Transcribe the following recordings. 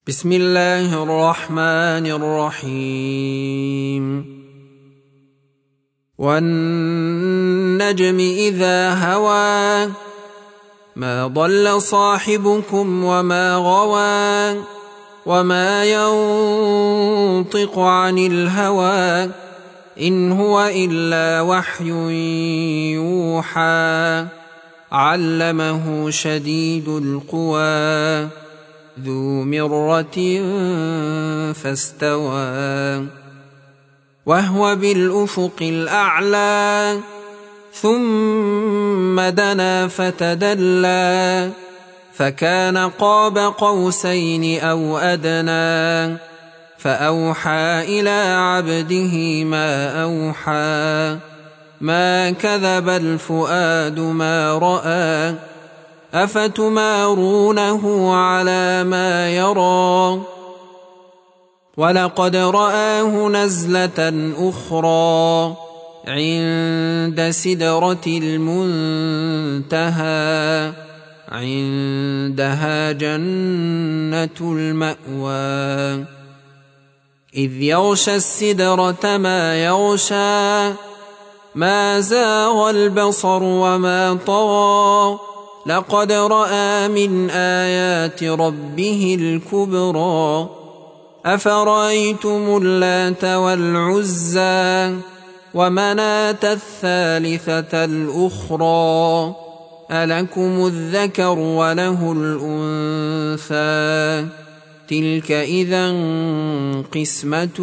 بسم الله الرحمن الرحيم والنجم إذا هوى ما ضل صاحبكم وما غوى وما ينطق عن الهوى إن هو إلا وحي يوحى علمه شديد القوى ذو مرة فاستوى وهو بالأفق الأعلى ثم دنا فتدلى فكان قاب قوسين أو أدنى فأوحى إلى عبده ما أوحى ما كذب الفؤاد ما رأى أفتمارونه على ما يرى ولقد رآه نزلة أخرى عند سدرة المنتهى عندها جنة المأوى إذ يغشى السدرة ما يغشى ما زاغ البصر وما طغى لقد رأى من آيات ربه الكبرى أفرأيتم اللات والعزى ومناة الثالثة الأخرى ألكم الذكر وله الأنثى تلك إذا قسمة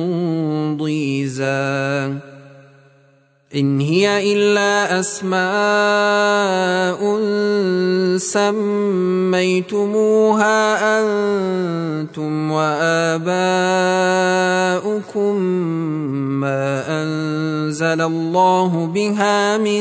ضيزى إن هي إلا أسماء سميتموها أنتم وآباؤكم ما أنزل الله بها من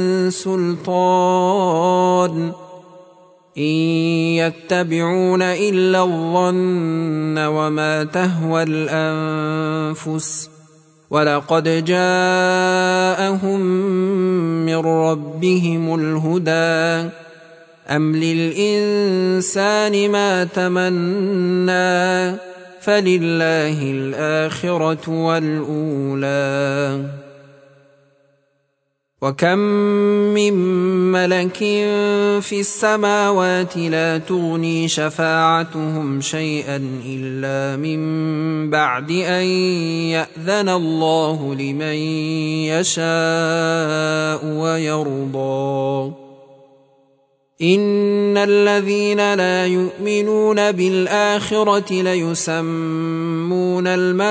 سلطان إن يتبعون إلا الظن وما تهوى الأنفس ولقد جاءهم من ربهم الهدى أم للإنسان ما تمنى فلله الآخرة والأولى وكم من ملك في السماوات لا تغني شفاعتهم شيئا إلا من بعد أن يأذن الله لمن يشاء ويرضى إن الذين لا يؤمنون بالآخرة ليسمون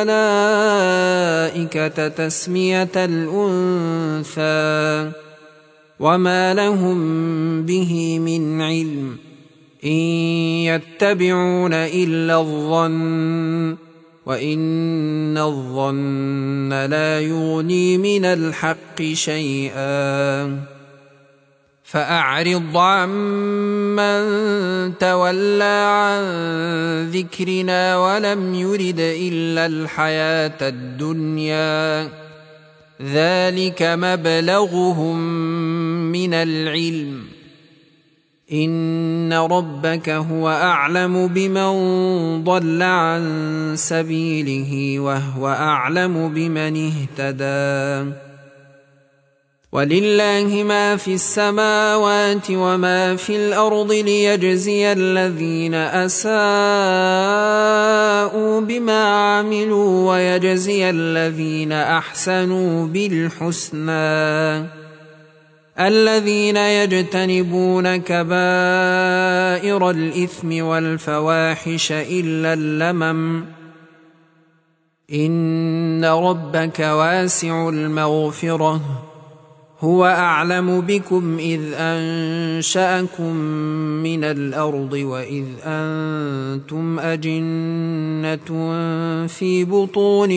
الملائكة تسمية الأنثى وما لهم به من علم إن يتبعون إلا الظن وإن الظن لا يغني من الحق شيئا فأعرض عمن تولى عن ذكرنا ولم يرد إلا الحياة الدنيا ذلك مبلغهم من العلم إن ربك هو أعلم بمن ضل عن سبيله وهو أعلم بمن اهتدى ولله ما في السماوات وما في الأرض ليجزي الذين أساءوا بما عملوا ويجزي الذين أحسنوا بالحسنى الذين يجتنبون كبائر الإثم والفواحش إلا اللمم إن ربك واسع المغفرة هو أعلم بكم إذ أنشأكم من الأرض وإذ أنتم أجنة في بطون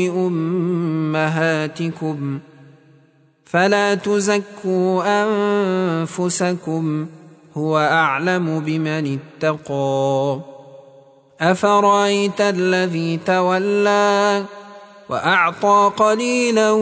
أمهاتكم فلا تزكوا أنفسكم هو أعلم بمن اتقى أفرأيت الذي تولى وأعطى قليلا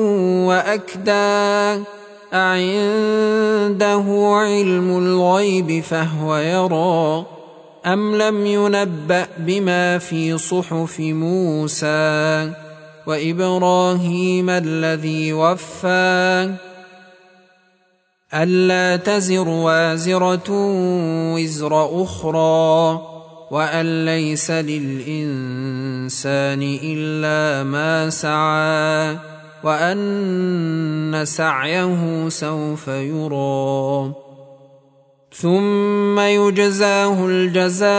وأكدى أعنده علم الغيب فهو يرى أم لم ينبأ بما في صحف موسى وإبراهيم الذي وفى ألا تزر وازرة وزر أخرى وأن ليس للإنسان إلا ما سعى وأن سعيه سوف يرى ثم يجزاه الجزاء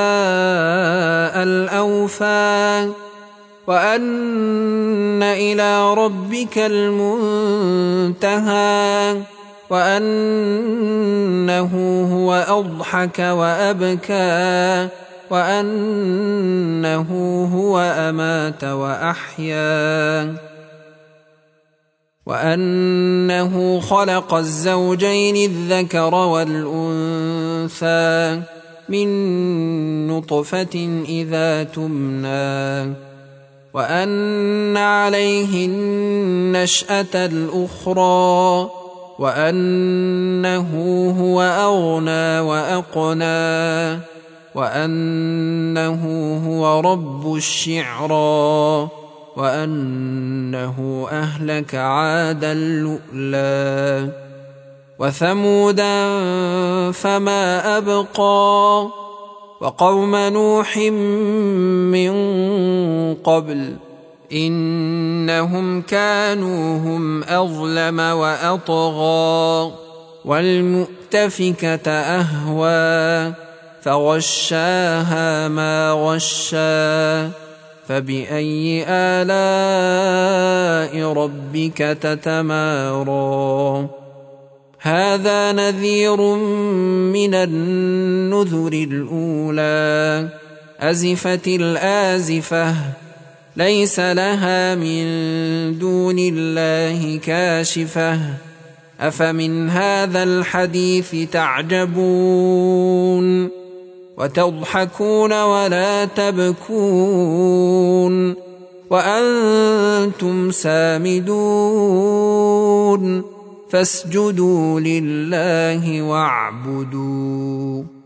الأوفى وأن إلى ربك المنتهى وأنه هو أضحك وأبكى وأنه هو أمات وأحيا وأنه خلق الزوجين الذكر والأنثى من نطفة إذا تمنى وأن عليه النشأة الأخرى وأنه هو أغنى وأقنى وأنه هو رب الشعرى وأنه أهلك عادا الأولى وثمودا فما أبقى وقوم نوح من قبل إنهم كانوا هم أظلم وأطغى والمؤتفكة أهوى فغشاها ما غشى فبأي آلاء ربك تتمارى هذا نذير من النذر الأولى أزفت الآزفة ليس لها من دون الله كاشفة أفمن هذا الحديث تعجبون وتضحكون ولا تبكون وأنتم سامدون فاسجدوا لله واعبدوا